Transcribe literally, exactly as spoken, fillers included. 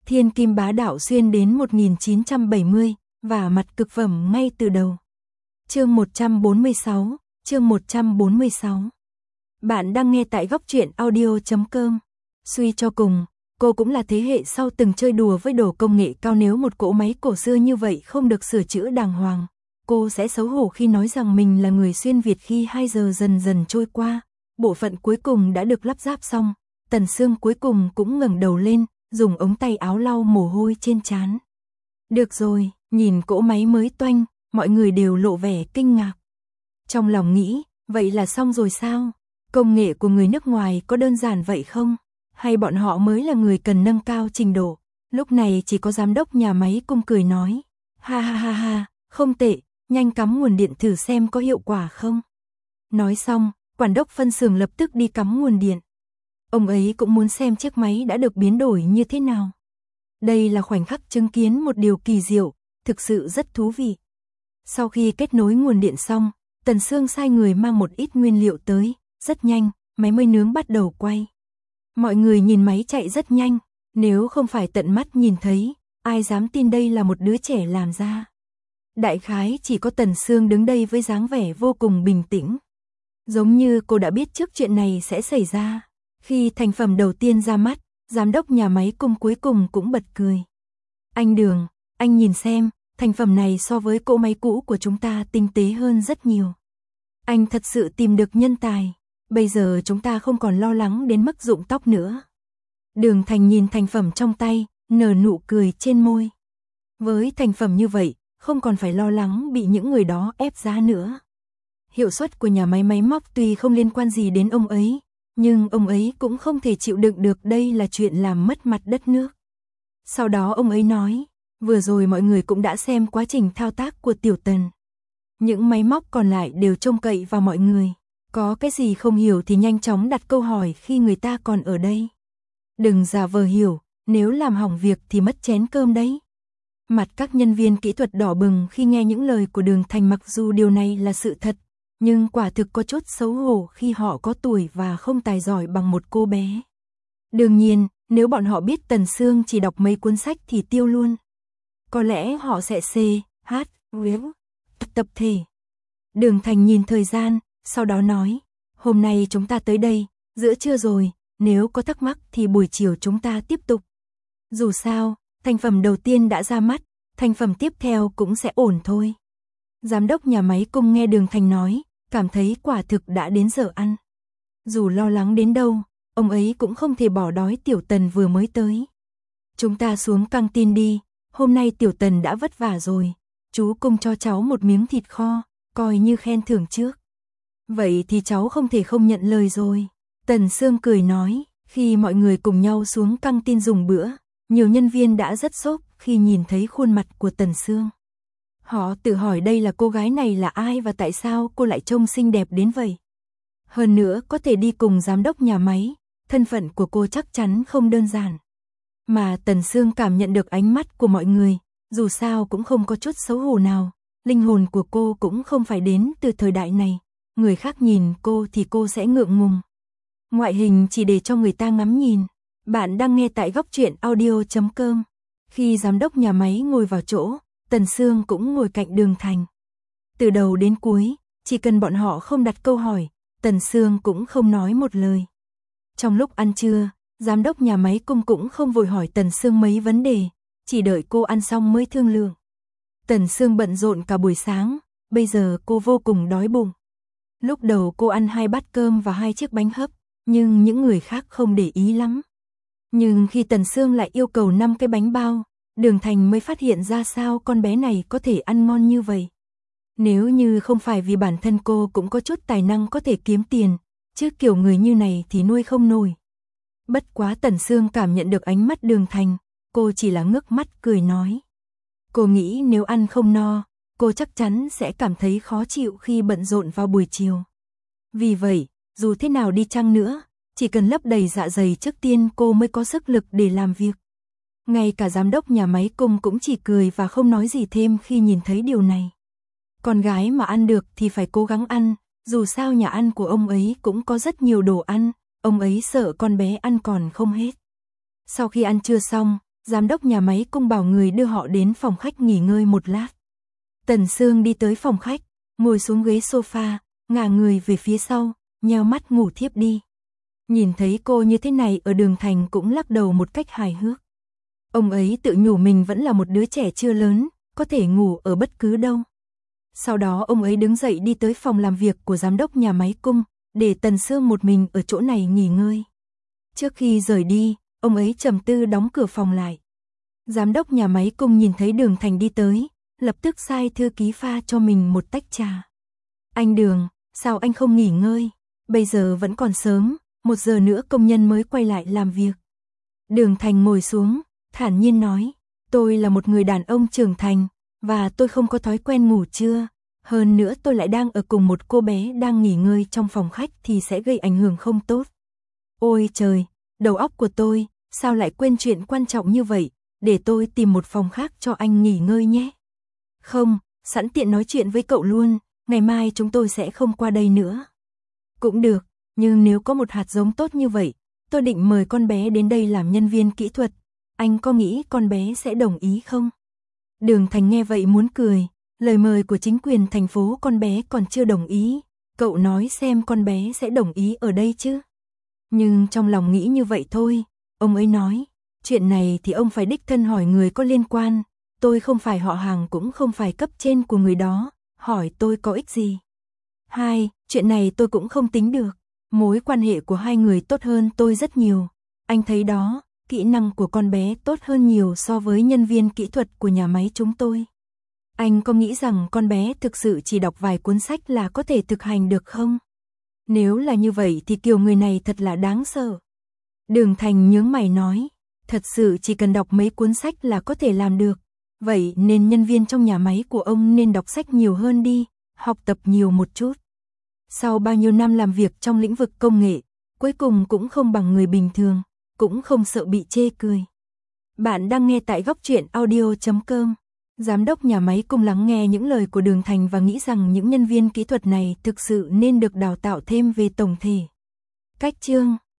Thiên kim bá đạo xuyên đến một nghìn chín trăm bảy mươi, và mặt cực phẩm ngay từ đầu. Chương một trăm bốn mươi sáu, chương một trăm bốn mươi sáu. Bạn đang nghe tại góc truyện audio chấm com. Suy cho cùng, cô cũng là thế hệ sau từng chơi đùa với đồ công nghệ cao, nếu một cỗ máy cổ xưa như vậy không được sửa chữa đàng hoàng, cô sẽ xấu hổ khi nói rằng mình là người xuyên Việt. Khi hai giờ dần dần trôi qua, bộ phận cuối cùng đã được lắp ráp xong, Tần Sương cuối cùng cũng ngẩng đầu lên, dùng ống tay áo lau mồ hôi trên trán. Được rồi, nhìn cỗ máy mới toanh, mọi người đều lộ vẻ kinh ngạc. Trong lòng nghĩ, vậy là xong rồi sao? Công nghệ của người nước ngoài có đơn giản vậy không? Hay bọn họ mới là người cần nâng cao trình độ? Lúc này chỉ có giám đốc nhà máy cung cười nói, ha ha ha ha, không tệ, nhanh cắm nguồn điện thử xem có hiệu quả không. Nói xong, quản đốc phân xưởng lập tức đi cắm nguồn điện. Ông ấy cũng muốn xem chiếc máy đã được biến đổi như thế nào. Đây là khoảnh khắc chứng kiến một điều kỳ diệu, thực sự rất thú vị. Sau khi kết nối nguồn điện xong, Tần Sương sai người mang một ít nguyên liệu tới, rất nhanh, máy mây nướng bắt đầu quay. Mọi người nhìn máy chạy rất nhanh, nếu không phải tận mắt nhìn thấy, ai dám tin đây là một đứa trẻ làm ra. Đại khái chỉ có Tần Sương đứng đây với dáng vẻ vô cùng bình tĩnh. Giống như cô đã biết trước chuyện này sẽ xảy ra. Khi thành phẩm đầu tiên ra mắt, giám đốc nhà máy cung cuối cùng cũng bật cười. Anh Đường, anh nhìn xem, thành phẩm này so với cỗ máy cũ của chúng ta tinh tế hơn rất nhiều. Anh thật sự tìm được nhân tài, bây giờ chúng ta không còn lo lắng đến mức rụng tóc nữa. Đường Thành nhìn thành phẩm trong tay, nở nụ cười trên môi. Với thành phẩm như vậy, không còn phải lo lắng bị những người đó ép giá nữa. Hiệu suất của nhà máy máy móc tuy không liên quan gì đến ông ấy, nhưng ông ấy cũng không thể chịu đựng được, đây là chuyện làm mất mặt đất nước. Sau đó ông ấy nói, vừa rồi mọi người cũng đã xem quá trình thao tác của Tiểu Tần. Những máy móc còn lại đều trông cậy vào mọi người. Có cái gì không hiểu thì nhanh chóng đặt câu hỏi khi người ta còn ở đây. Đừng giả vờ hiểu, nếu làm hỏng việc thì mất chén cơm đấy. Mặt các nhân viên kỹ thuật đỏ bừng khi nghe những lời của Đường Thành, mặc dù điều này là sự thật, nhưng quả thực có chút xấu hổ khi họ có tuổi và không tài giỏi bằng một cô bé. Đương nhiên, nếu bọn họ biết Tần Sương chỉ đọc mấy cuốn sách thì tiêu luôn. Có lẽ họ sẽ C, H, Will, tập thể. Đường Thành nhìn thời gian, sau đó nói, hôm nay chúng ta tới đây, giữa trưa rồi, nếu có thắc mắc thì buổi chiều chúng ta tiếp tục. Dù sao, thành phẩm đầu tiên đã ra mắt, thành phẩm tiếp theo cũng sẽ ổn thôi. Giám đốc nhà máy cung nghe Đường Thành nói, cảm thấy quả thực đã đến giờ ăn. Dù lo lắng đến đâu, ông ấy cũng không thể bỏ đói Tiểu Tần vừa mới tới. Chúng ta xuống căng tin đi, hôm nay Tiểu Tần đã vất vả rồi, chú cung cho cháu một miếng thịt kho, coi như khen thưởng trước. Vậy thì cháu không thể không nhận lời rồi. Tần Sương cười nói, khi mọi người cùng nhau xuống căng tin dùng bữa, nhiều nhân viên đã rất sốc khi nhìn thấy khuôn mặt của Tần Sương. Họ tự hỏi đây là cô gái này là ai và tại sao cô lại trông xinh đẹp đến vậy. Hơn nữa có thể đi cùng giám đốc nhà máy, thân phận của cô chắc chắn không đơn giản. Mà Tần Sương cảm nhận được ánh mắt của mọi người, dù sao cũng không có chút xấu hổ nào, linh hồn của cô cũng không phải đến từ thời đại này, người khác nhìn cô thì cô sẽ ngượng ngùng. Ngoại hình chỉ để cho người ta ngắm nhìn. Bạn đang nghe tại góc truyện audio chấm com. Khi giám đốc nhà máy ngồi vào chỗ, Tần Sương cũng ngồi cạnh Đường Thành. Từ đầu đến cuối, chỉ cần bọn họ không đặt câu hỏi, Tần Sương cũng không nói một lời. Trong lúc ăn trưa, giám đốc nhà máy cung cũng không vội hỏi Tần Sương mấy vấn đề, chỉ đợi cô ăn xong mới thương lượng. Tần Sương bận rộn cả buổi sáng, bây giờ cô vô cùng đói bụng. Lúc đầu cô ăn hai bát cơm và hai chiếc bánh hấp, nhưng những người khác không để ý lắm. Nhưng khi Tần Sương lại yêu cầu năm cái bánh bao, Đường Thành mới phát hiện ra sao con bé này có thể ăn ngon như vậy. Nếu như không phải vì bản thân cô cũng có chút tài năng có thể kiếm tiền, chứ kiểu người như này thì nuôi không nổi. Bất quá Tần Sương cảm nhận được ánh mắt Đường Thành, cô chỉ là ngước mắt cười nói. Cô nghĩ nếu ăn không no, cô chắc chắn sẽ cảm thấy khó chịu khi bận rộn vào buổi chiều. Vì vậy, dù thế nào đi chăng nữa, chỉ cần lấp đầy dạ dày trước tiên cô mới có sức lực để làm việc. Ngay cả giám đốc nhà máy cung cũng chỉ cười và không nói gì thêm khi nhìn thấy điều này. Con gái mà ăn được thì phải cố gắng ăn, dù sao nhà ăn của ông ấy cũng có rất nhiều đồ ăn, ông ấy sợ con bé ăn còn không hết. Sau khi ăn trưa xong, Giám đốc nhà máy cung bảo người đưa họ đến phòng khách nghỉ ngơi một lát. Tần Sương đi tới phòng khách, ngồi xuống ghế sofa, ngả người về phía sau, nheo mắt ngủ thiếp đi. Nhìn thấy cô như thế này ở Đường Thành cũng lắc đầu một cách hài hước. Ông ấy tự nhủ mình vẫn là một đứa trẻ chưa lớn, có thể ngủ ở bất cứ đâu. Sau đó ông ấy đứng dậy đi tới phòng làm việc của giám đốc nhà máy cung, để Tần Sương một mình ở chỗ này nghỉ ngơi. Trước khi rời đi, ông ấy trầm tư đóng cửa phòng lại. Giám đốc nhà máy cung nhìn thấy Đường Thành đi tới, lập tức sai thư ký pha cho mình một tách trà. Anh Đường, sao anh không nghỉ ngơi? Bây giờ vẫn còn sớm, một giờ nữa công nhân mới quay lại làm việc. Đường Thành ngồi xuống, thản nhiên nói, tôi là một người đàn ông trưởng thành, và tôi không có thói quen ngủ trưa. Hơn nữa tôi lại đang ở cùng một cô bé đang nghỉ ngơi trong phòng khách thì sẽ gây ảnh hưởng không tốt. Ôi trời, đầu óc của tôi, sao lại quên chuyện quan trọng như vậy, để tôi tìm một phòng khác cho anh nghỉ ngơi nhé. Không, sẵn tiện nói chuyện với cậu luôn, ngày mai chúng tôi sẽ không qua đây nữa. Cũng được, nhưng nếu có một hạt giống tốt như vậy, tôi định mời con bé đến đây làm nhân viên kỹ thuật, anh có nghĩ con bé sẽ đồng ý không? Đường Thành nghe vậy muốn cười, lời mời của chính quyền thành phố con bé còn chưa đồng ý, cậu nói xem con bé sẽ đồng ý ở đây chứ. Nhưng trong lòng nghĩ như vậy thôi, ông ấy nói, chuyện này thì ông phải đích thân hỏi người có liên quan, tôi không phải họ hàng cũng không phải cấp trên của người đó, hỏi tôi có ích gì. Hai, chuyện này tôi cũng không tính được, mối quan hệ của hai người tốt hơn tôi rất nhiều, anh thấy đó, kỹ năng của con bé tốt hơn nhiều so với nhân viên kỹ thuật của nhà máy chúng tôi. Anh có nghĩ rằng con bé thực sự chỉ đọc vài cuốn sách là có thể thực hành được không? Nếu là như vậy thì kiểu người này thật là đáng sợ. Đường Thành nhướng mày nói, thật sự chỉ cần đọc mấy cuốn sách là có thể làm được. Vậy nên nhân viên trong nhà máy của ông nên đọc sách nhiều hơn đi, học tập nhiều một chút. Sau bao nhiêu năm làm việc trong lĩnh vực công nghệ, cuối cùng cũng không bằng người bình thường, cũng không sợ bị chê cười. Bạn đang nghe tại góc truyện audio chấm com. Giám đốc nhà máy cung lắng nghe những lời của Đường Thành và nghĩ rằng những nhân viên kỹ thuật này thực sự nên được đào tạo thêm về tổng thể. Cách chương